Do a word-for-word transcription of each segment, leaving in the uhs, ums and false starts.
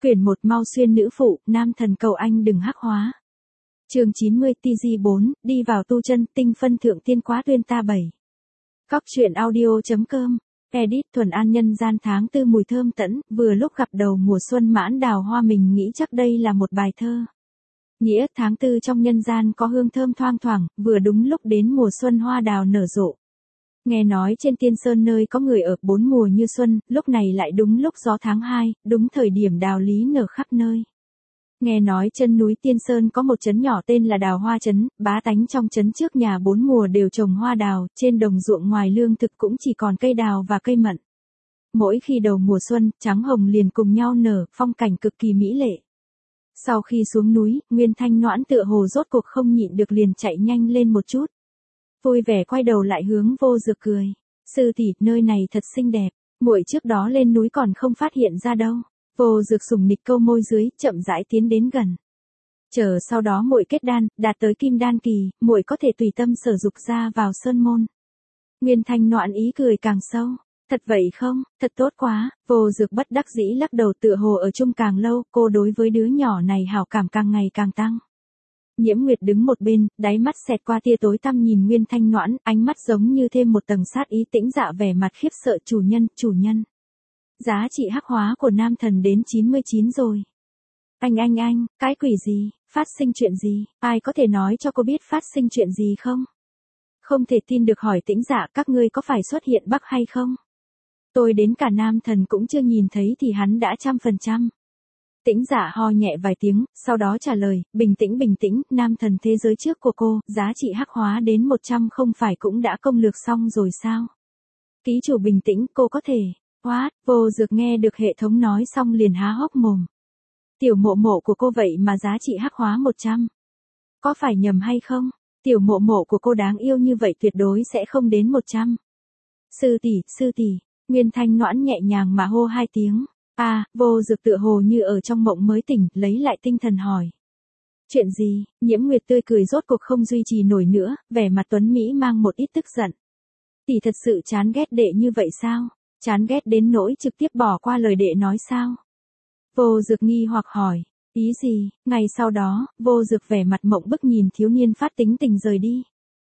Quyển một Mau xuyên nữ phụ, nam thần cầu anh đừng hắc hóa. Chương chín mươi T G bốn, đi vào tu chân, tinh phân thượng tiên quá tuyên ta bảy. Cóc truyện audio.com, edit Thuần An nhân gian tháng tư mùi thơm tẫn, vừa lúc gặp đầu mùa xuân mãn đào hoa mình nghĩ chắc đây là một bài thơ. Nghĩa tháng tư trong nhân gian có hương thơm thoang thoảng, vừa đúng lúc đến mùa xuân hoa đào nở rộ. Nghe nói trên Tiên Sơn nơi có người ở bốn mùa như xuân, lúc này lại đúng lúc gió tháng hai, đúng thời điểm đào lý nở khắp nơi. Nghe nói chân núi Tiên Sơn có một trấn nhỏ tên là Đào Hoa Trấn, bá tánh trong trấn trước nhà bốn mùa đều trồng hoa đào, trên đồng ruộng ngoài lương thực cũng chỉ còn cây đào và cây mận. Mỗi khi đầu mùa xuân, trắng hồng liền cùng nhau nở, phong cảnh cực kỳ mỹ lệ. Sau khi xuống núi, Nguyên Thanh Noãn tựa hồ rốt cuộc không nhịn được liền chạy nhanh lên một chút. Vui vẻ quay đầu lại hướng Vô Dược cười. Sư tỷ, nơi này thật xinh đẹp, muội trước đó lên núi còn không phát hiện ra đâu. Vô Dược sùng nịch câu môi dưới, chậm rãi tiến đến gần. Chờ sau đó muội kết đan, đạt tới kim đan kỳ, muội có thể tùy tâm sở dục ra vào sơn môn. Nguyên Thanh Noãn ý cười càng sâu. Thật vậy không, thật tốt quá. Vô Dược bất đắc dĩ lắc đầu, tựa hồ ở chung càng lâu, cô đối với đứa nhỏ này hảo cảm càng ngày càng tăng. Nhiễm Nguyệt đứng một bên, đáy mắt xẹt qua tia tối tăm nhìn Nguyên Thanh Noãn, ánh mắt giống như thêm một tầng sát ý. Tĩnh Dạ vẻ mặt khiếp sợ. Chủ nhân, chủ nhân. Giá trị hắc hóa của nam thần đến chín mươi chín rồi. Anh anh anh, cái quỷ gì, phát sinh chuyện gì, ai có thể nói cho cô biết phát sinh chuyện gì không? Không thể tin được hỏi Tĩnh Dạ, các ngươi có phải xuất hiện Bắc hay không? Tôi đến cả nam thần cũng chưa nhìn thấy thì hắn đã trăm phần trăm. Tĩnh Dạ ho nhẹ vài tiếng, sau đó trả lời, bình tĩnh bình tĩnh, nam thần thế giới trước của cô, giá trị hắc hóa đến một trăm không phải cũng đã công lược xong rồi sao? Ký chủ bình tĩnh, cô có thể. What? Vô Dược nghe được hệ thống nói xong liền há hốc mồm. Tiểu mộ mộ của cô vậy mà giá trị hắc hóa một trăm. Có phải nhầm hay không? Tiểu mộ mộ của cô đáng yêu như vậy tuyệt đối sẽ không đến một trăm. Sư tỷ, sư tỷ, Nguyên Thanh Noãn nhẹ nhàng mà hô hai tiếng. À, Vô Dược tựa hồ như ở trong mộng mới tỉnh, lấy lại tinh thần hỏi. Chuyện gì? Nhiễm Nguyệt tươi cười rốt cuộc không duy trì nổi nữa, vẻ mặt tuấn Mỹ mang một ít tức giận. Tỷ thật sự chán ghét đệ như vậy sao? Chán ghét đến nỗi trực tiếp bỏ qua lời đệ nói sao? Vô Dược nghi hoặc hỏi. Ý gì? Ngày sau đó, Vô Dược vẻ mặt mộng bức nhìn thiếu niên phát tính tình rời đi.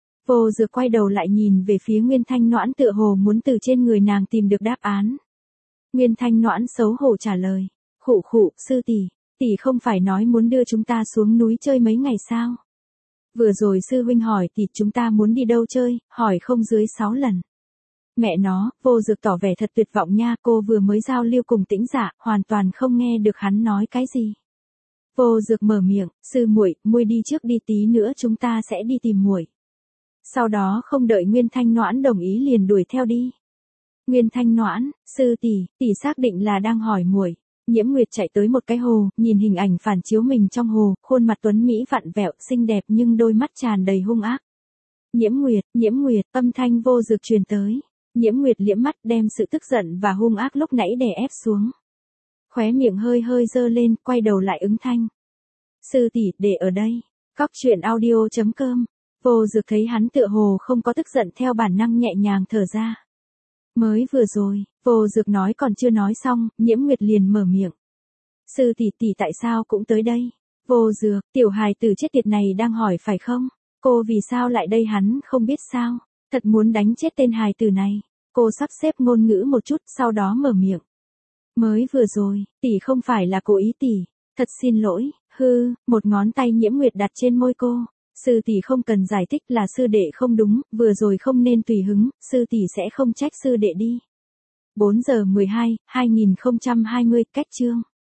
Vô Dược quay đầu lại nhìn về phía Nguyên Thanh Noãn, tựa hồ muốn từ trên người nàng tìm được đáp án. Nguyên Thanh Noãn xấu hổ trả lời. Khụ khụ, sư tỷ, tỷ không phải nói muốn đưa chúng ta xuống núi chơi mấy ngày sao? Vừa rồi sư huynh hỏi tỷ chúng ta muốn đi đâu chơi, hỏi không dưới sáu lần. Mẹ nó, Vô Dược tỏ vẻ thật tuyệt vọng nha, cô vừa mới giao lưu cùng Tĩnh Dạ, hoàn toàn không nghe được hắn nói cái gì. Vô Dược mở miệng, sư muội, muội đi trước đi, tí nữa chúng ta sẽ đi tìm muội. Sau đó không đợi Nguyên Thanh Noãn đồng ý liền đuổi theo đi. Nguyên Thanh Noãn, sư tỷ, tỷ xác định là đang hỏi muội. Nhiễm Nguyệt chạy tới một cái hồ, nhìn hình ảnh phản chiếu mình trong hồ, khuôn mặt tuấn mỹ vặn vẹo, xinh đẹp nhưng đôi mắt tràn đầy hung ác. Nhiễm Nguyệt, Nhiễm Nguyệt, âm thanh Vô Dược truyền tới. Nhiễm Nguyệt liễm mắt đem sự tức giận và hung ác lúc nãy đè ép xuống. Khóe miệng hơi hơi dơ lên, quay đầu lại ứng thanh. Sư tỷ, để ở đây. Cóc truyện audio.com. Vô Dược thấy hắn tựa hồ không có tức giận theo bản năng nhẹ nhàng thở ra. Mới vừa rồi, Vô Dược nói còn chưa nói xong, Nhiễm Nguyệt liền mở miệng. Sư tỷ tỷ tại sao cũng tới đây? Vô Dược, tiểu hài tử chết tiệt này đang hỏi phải không? Cô vì sao lại đây hắn không biết sao? Thật muốn đánh chết tên hài tử này. Cô sắp xếp ngôn ngữ một chút, sau đó mở miệng. Mới vừa rồi, tỷ không phải là cố ý tỷ. Thật xin lỗi, hư, một ngón tay Nhiễm Nguyệt đặt trên môi cô. Sư tỷ không cần giải thích, là sư đệ không đúng, vừa rồi không nên tùy hứng, sư tỷ sẽ không trách sư đệ đi. bốn giờ mười hai, hai nghìn không trăm hai mươi, cách chương.